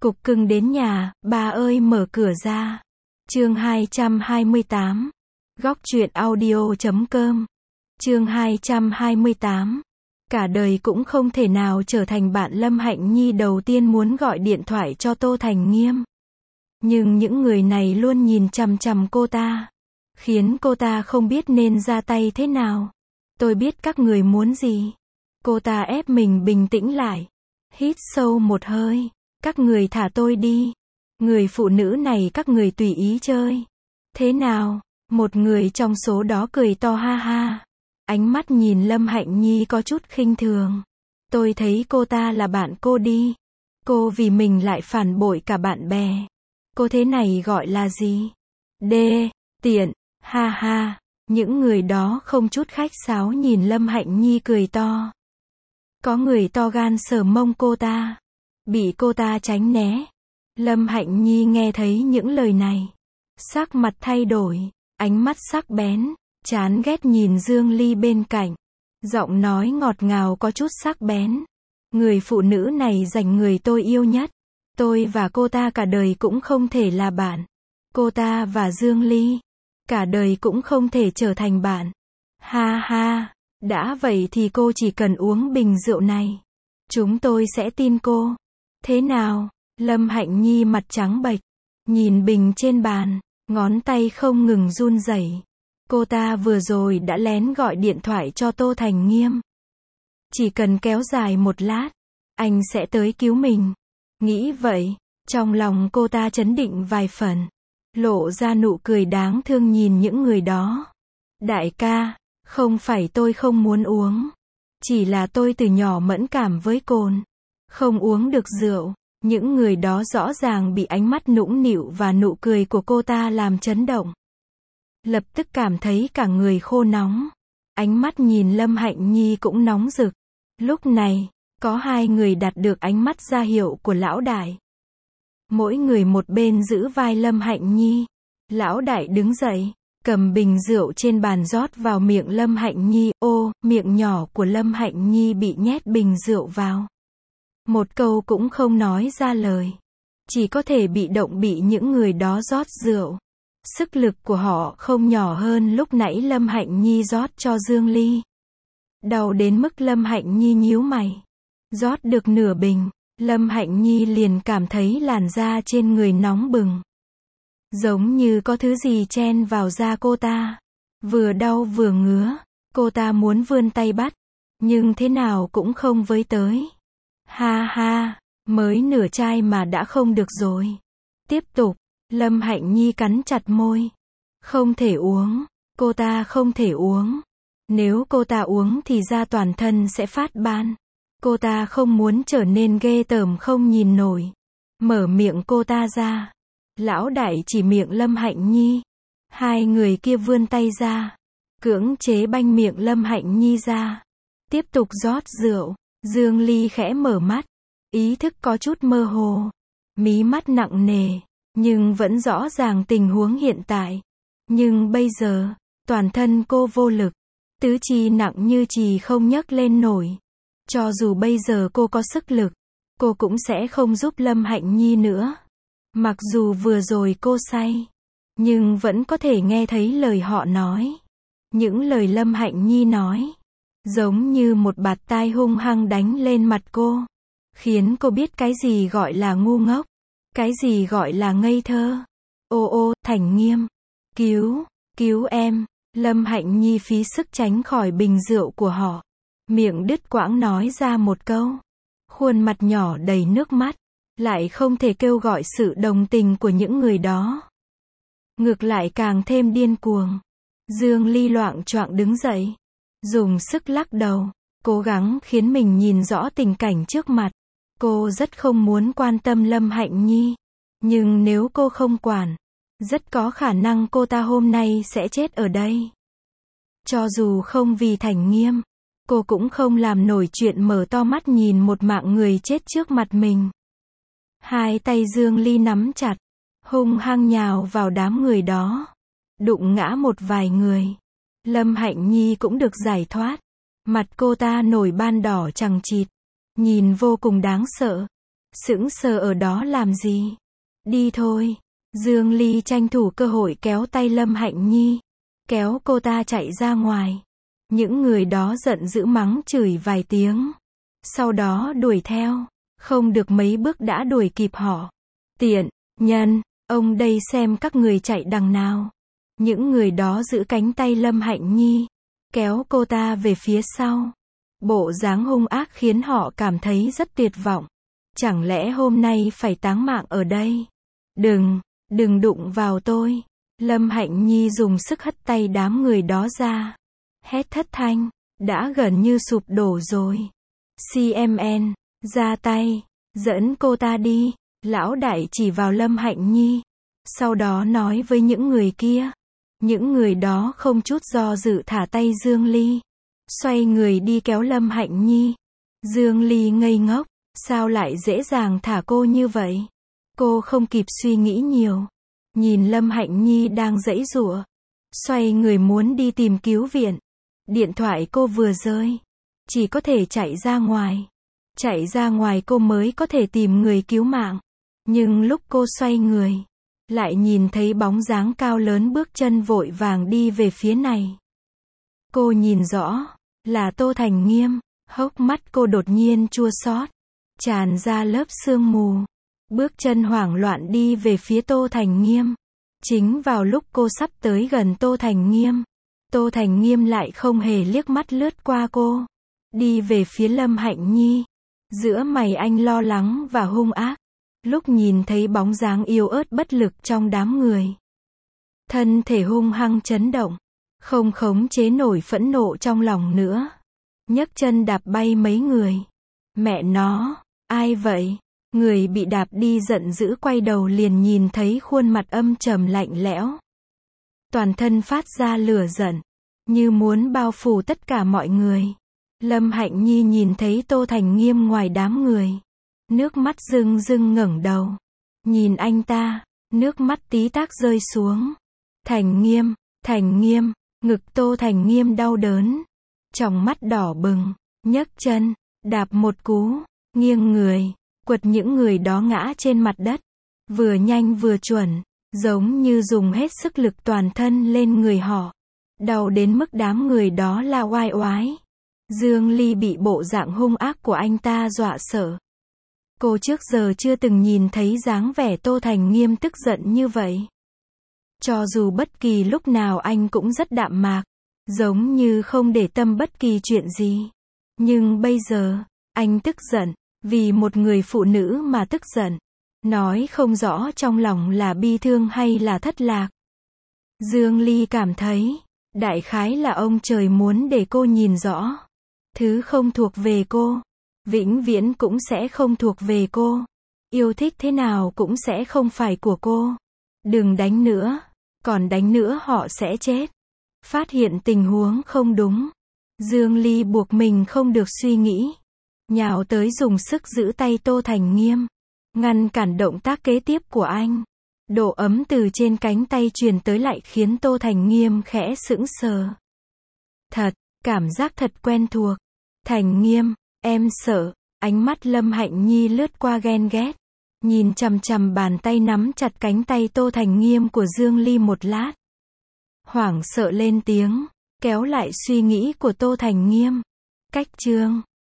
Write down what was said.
Cục cưng đến nhà, bà ơi mở cửa ra. Chương 228. Góc truyện audio.com. Chương 228. Cả đời cũng không thể nào trở thành bạn Lâm Hạnh Nhi đầu tiên muốn gọi điện thoại cho Tô Thành Nghiêm. Nhưng những người này luôn nhìn chằm chằm cô ta, khiến cô ta không biết nên ra tay thế nào. Tôi biết các người muốn gì. Cô ta ép mình bình tĩnh lại. Hít sâu một hơi. Các người thả tôi đi. Người phụ nữ này các người tùy ý chơi. Thế nào? Một người trong số đó cười to ha ha. Ánh mắt nhìn Lâm Hạnh Nhi có chút khinh thường. Tôi thấy cô ta là bạn cô đi. Cô vì mình lại phản bội cả bạn bè. Cô thế này gọi là gì? Đê, tiện, ha ha. Những người đó không chút khách sáo nhìn Lâm Hạnh Nhi cười to. Có người to gan sờ mông cô ta. Bị cô ta tránh né. Lâm Hạnh Nhi nghe thấy những lời này. Sắc mặt thay đổi. Ánh mắt sắc bén. Chán ghét nhìn Dương Ly bên cạnh. Giọng nói ngọt ngào có chút sắc bén. Người phụ nữ này dành người tôi yêu nhất. Tôi và cô ta cả đời cũng không thể là bạn. Cô ta và Dương Ly cả đời cũng không thể trở thành bạn. Ha ha. Đã vậy thì cô chỉ cần uống bình rượu này. Chúng tôi sẽ tin cô. Thế nào? Lâm Hạnh Nhi mặt trắng bệch. Nhìn bình trên bàn. Ngón tay không ngừng run rẩy. Cô ta vừa rồi đã lén gọi điện thoại cho Tô Thành Nghiêm. Chỉ cần kéo dài một lát, anh sẽ tới cứu mình. Nghĩ vậy, trong lòng cô ta trấn định vài phần. Lộ ra nụ cười đáng thương nhìn những người đó. Đại ca, không phải tôi không muốn uống. Chỉ là tôi từ nhỏ mẫn cảm với cồn. Không uống được rượu. Những người đó rõ ràng bị ánh mắt nũng nịu và nụ cười của cô ta làm chấn động. Lập tức cảm thấy cả người khô nóng. Ánh mắt nhìn Lâm Hạnh Nhi cũng nóng rực. Lúc này, có hai người đạt được ánh mắt ra hiệu của lão đại. Mỗi người một bên giữ vai Lâm Hạnh Nhi. Lão đại đứng dậy, cầm bình rượu trên bàn rót vào miệng Lâm Hạnh Nhi. Ô, miệng nhỏ của Lâm Hạnh Nhi bị nhét bình rượu vào. Một câu cũng không nói ra lời. Chỉ có thể bị động bị những người đó rót rượu. Sức lực của họ không nhỏ hơn lúc nãy Lâm Hạnh Nhi rót cho Dương Ly. Đau đến mức Lâm Hạnh Nhi nhíu mày. Rót được nửa bình, Lâm Hạnh Nhi liền cảm thấy làn da trên người nóng bừng. Giống như có thứ gì chen vào da cô ta. Vừa đau vừa ngứa, cô ta muốn vươn tay bắt, nhưng thế nào cũng không với tới. Ha ha, mới nửa chai mà đã không được rồi. Tiếp tục, Lâm Hạnh Nhi cắn chặt môi. Không thể uống, cô ta không thể uống. Nếu cô ta uống thì da toàn thân sẽ phát ban. Cô ta không muốn trở nên ghê tởm không nhìn nổi. Mở miệng cô ta ra. Lão đại chỉ miệng Lâm Hạnh Nhi. Hai người kia vươn tay ra. Cưỡng chế banh miệng Lâm Hạnh Nhi ra. Tiếp tục rót rượu. Dương Ly khẽ mở mắt. Ý thức có chút mơ hồ. Mí mắt nặng nề. Nhưng vẫn rõ ràng tình huống hiện tại. Nhưng bây giờ, toàn thân cô vô lực. Tứ chi nặng như chì không nhấc lên nổi. Cho dù bây giờ cô có sức lực, cô cũng sẽ không giúp Lâm Hạnh Nhi nữa. Mặc dù vừa rồi cô say, nhưng vẫn có thể nghe thấy lời họ nói. Những lời Lâm Hạnh Nhi nói, giống như một bạt tai hung hăng đánh lên mặt cô. Khiến cô biết cái gì gọi là ngu ngốc. Cái gì gọi là ngây thơ. Ô ô, Thành Nghiêm. Cứu em. Lâm Hạnh Nhi phí sức tránh khỏi bình rượu của họ. Miệng đứt quãng nói ra một câu. Khuôn mặt nhỏ đầy nước mắt. Lại không thể kêu gọi sự đồng tình của những người đó. Ngược lại càng thêm điên cuồng. Dương Ly loạng choạng đứng dậy. Dùng sức lắc đầu. Cố gắng khiến mình nhìn rõ tình cảnh trước mặt. Cô rất không muốn quan tâm Lâm Hạnh Nhi. Nhưng nếu cô không quản, rất có khả năng cô ta hôm nay sẽ chết ở đây. Cho dù không vì Thành Nghiêm, cô cũng không làm nổi chuyện mở to mắt nhìn một mạng người chết trước mặt mình. Hai tay Dương Ly nắm chặt, hung hăng nhào vào đám người đó. Đụng ngã một vài người. Lâm Hạnh Nhi cũng được giải thoát. Mặt cô ta nổi ban đỏ chằng chịt. Nhìn vô cùng đáng sợ. Sững sờ ở đó làm gì? Đi thôi. Dương Ly tranh thủ cơ hội kéo tay Lâm Hạnh Nhi, kéo cô ta chạy ra ngoài. Những người đó giận dữ mắng chửi vài tiếng, sau đó đuổi theo, không được mấy bước đã đuổi kịp họ. Tiện nhân, ông đây xem các người chạy đằng nào. Những người đó giữ cánh tay Lâm Hạnh Nhi, kéo cô ta về phía sau. Bộ dáng hung ác khiến họ cảm thấy rất tuyệt vọng. Chẳng lẽ hôm nay phải táng mạng ở đây? Đừng đụng vào tôi. Lâm Hạnh Nhi dùng sức hất tay đám người đó ra. Hét thất thanh, đã gần như sụp đổ rồi. CMN, ra tay, dẫn cô ta đi. Lão đại chỉ vào Lâm Hạnh Nhi, sau đó nói với những người kia. Những người đó không chút do dự thả tay Dương Ly, xoay người đi kéo Lâm Hạnh Nhi. Dương Ly ngây ngốc, sao lại dễ dàng thả cô như vậy? Cô không kịp suy nghĩ nhiều, nhìn Lâm Hạnh Nhi đang giãy giụa, xoay người muốn đi tìm cứu viện. Điện thoại cô vừa rơi, chỉ có thể chạy ra ngoài. Chạy ra ngoài cô mới có thể tìm người cứu mạng. Nhưng lúc cô xoay người, lại nhìn thấy bóng dáng cao lớn bước chân vội vàng đi về phía này. Cô nhìn rõ, là Tô Thành Nghiêm. Hốc mắt cô đột nhiên chua xót, tràn ra lớp sương mù. Bước chân hoảng loạn đi về phía Tô Thành Nghiêm. Chính vào lúc cô sắp tới gần Tô Thành Nghiêm, Tô Thành Nghiêm lại không hề liếc mắt lướt qua cô, đi về phía Lâm Hạnh Nhi. Giữa mày anh lo lắng và hung ác. Lúc nhìn thấy bóng dáng yếu ớt bất lực trong đám người, thân thể hung hăng chấn động, không khống chế nổi phẫn nộ trong lòng nữa. Nhấc chân đạp bay mấy người. Mẹ nó, ai vậy? Người bị đạp đi giận dữ quay đầu liền nhìn thấy khuôn mặt âm trầm lạnh lẽo. Toàn thân phát ra lửa giận, như muốn bao phủ tất cả mọi người. Lâm Hạnh Nhi nhìn thấy Tô Thành Nghiêm ngoài đám người. Nước mắt rưng rưng ngẩng đầu. Nhìn anh ta, nước mắt tí tách rơi xuống. Thành Nghiêm, ngực Tô Thành Nghiêm đau đớn. Tròng mắt đỏ bừng, nhấc chân, đạp một cú, nghiêng người, quật những người đó ngã trên mặt đất. Vừa nhanh vừa chuẩn, giống như dùng hết sức lực toàn thân lên người họ. Đau đến mức đám người đó la oai oái. Dương Ly bị bộ dạng hung ác của anh ta dọa sợ. Cô trước giờ chưa từng nhìn thấy dáng vẻ Tô Thành Nghiêm tức giận như vậy. Cho dù bất kỳ lúc nào anh cũng rất đạm mạc, giống như không để tâm bất kỳ chuyện gì. Nhưng bây giờ, anh tức giận, vì một người phụ nữ mà tức giận. Nói không rõ trong lòng là bi thương hay là thất lạc. Dương Ly cảm thấy, đại khái là ông trời muốn để cô nhìn rõ. Thứ không thuộc về cô, vĩnh viễn cũng sẽ không thuộc về cô. Yêu thích thế nào cũng sẽ không phải của cô. Đừng đánh nữa, còn đánh nữa họ sẽ chết. Phát hiện tình huống không đúng, Dương Ly buộc mình không được suy nghĩ, nhào tới dùng sức giữ tay Tô Thành Nghiêm, ngăn cản động tác kế tiếp của anh. Độ ấm từ trên cánh tay truyền tới lại khiến Tô Thành Nghiêm khẽ sững sờ. Cảm giác thật quen thuộc. Thành Nghiêm, em sợ. Ánh mắt Lâm Hạnh Nhi lướt qua ghen ghét, nhìn chằm chằm bàn tay nắm chặt cánh tay Tô Thành Nghiêm của Dương Ly một lát. Hoảng sợ lên tiếng, kéo lại suy nghĩ của Tô Thành Nghiêm. Cách chương